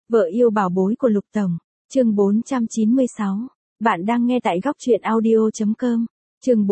Vợ yêu bảo bối của Lục Tổng, chương 496. Bạn đang nghe tại góc truyện audio.com. Chương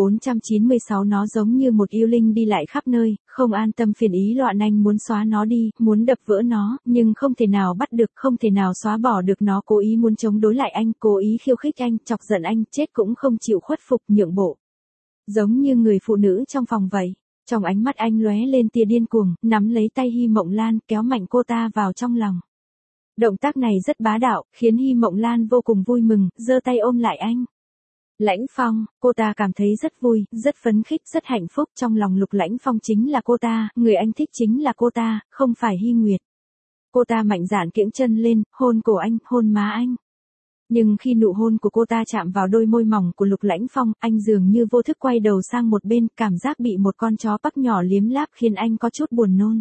496 nó giống như một yêu linh đi lại khắp nơi, không an tâm phiền ý loạn anh muốn xóa nó đi, muốn đập vỡ nó, nhưng không thể nào bắt được, không thể nào xóa bỏ được nó, cố ý muốn chống đối lại anh, cố ý khiêu khích anh, chọc giận anh, chết cũng không chịu khuất phục nhượng bộ. Giống như người phụ nữ trong phòng vậy. Trong ánh mắt anh lóe lên tia điên cuồng, nắm lấy tay Hy Mộng Lan, kéo mạnh cô ta vào trong lòng. Động tác này rất bá đạo, khiến Hy Mộng Lan vô cùng vui mừng, giơ tay ôm lại anh. Lãnh Phong, cô ta cảm thấy rất vui, rất phấn khích, rất hạnh phúc, trong lòng Lục Lãnh Phong chính là cô ta, người anh thích chính là cô ta, không phải Hy Nguyệt. Cô ta mạnh dạn kiễng chân lên, hôn cổ anh, hôn má anh. Nhưng khi nụ hôn của cô ta chạm vào đôi môi mỏng của Lục Lãnh Phong, anh dường như vô thức quay đầu sang một bên, cảm giác bị một con chó bắc nhỏ liếm láp khiến anh có chút buồn nôn.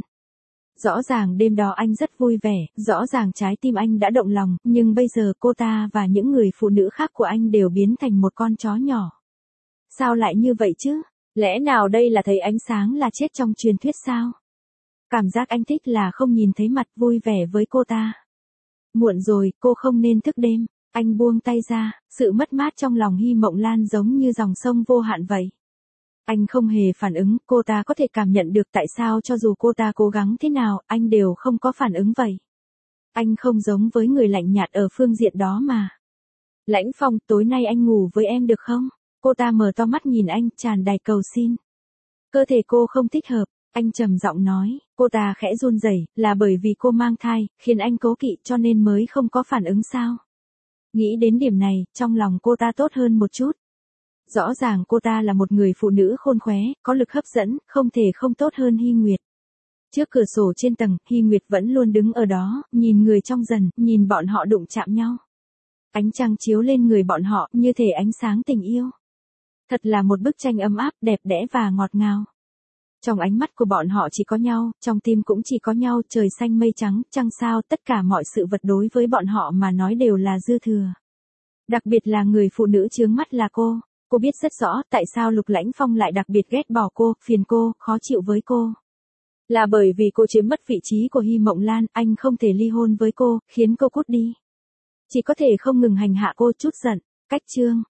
Rõ ràng đêm đó anh rất vui vẻ, rõ ràng trái tim anh đã động lòng, nhưng bây giờ cô ta và những người phụ nữ khác của anh đều biến thành một con chó nhỏ. Sao lại như vậy chứ? Lẽ nào đây là thấy ánh sáng là chết trong truyền thuyết sao? Cảm giác anh thích là không nhìn thấy mặt, vui vẻ với cô ta. Muộn rồi, cô không nên thức đêm. Anh buông tay ra, sự mất mát trong lòng Hy Mộng Lan giống như dòng sông vô hạn vậy. Anh không hề phản ứng, cô ta có thể cảm nhận được tại sao cho dù cô ta cố gắng thế nào, anh đều không có phản ứng vậy. Anh không giống với người lạnh nhạt ở phương diện đó mà. Lãnh Phong, tối nay anh ngủ với em được không? Cô ta mở to mắt nhìn anh, tràn đầy cầu xin. Cơ thể cô không thích hợp, anh trầm giọng nói, cô ta khẽ run rẩy, là bởi vì cô mang thai, khiến anh cố kỵ cho nên mới không có phản ứng sao? Nghĩ đến điểm này, trong lòng cô ta tốt hơn một chút. Rõ ràng cô ta là một người phụ nữ khôn khéo, có lực hấp dẫn, không thể không tốt hơn Hy Nguyệt. Trước cửa sổ trên tầng, Hy Nguyệt vẫn luôn đứng ở đó, nhìn người trong dần, nhìn bọn họ đụng chạm nhau. Ánh trăng chiếu lên người bọn họ, như thể ánh sáng tình yêu. Thật là một bức tranh ấm áp, đẹp đẽ và ngọt ngào. Trong ánh mắt của bọn họ chỉ có nhau, trong tim cũng chỉ có nhau, trời xanh mây trắng, trăng sao, tất cả mọi sự vật đối với bọn họ mà nói đều là dư thừa. Đặc biệt là người phụ nữ chướng mắt là cô. Cô biết rất rõ tại sao Lục Lãnh Phong lại đặc biệt ghét bỏ cô, phiền cô, khó chịu với cô. Là bởi vì cô chiếm mất vị trí của Hy Mộng Lan, anh không thể ly hôn với cô, khiến cô cút đi. Chỉ có thể không ngừng hành hạ cô chút giận. Cách chương.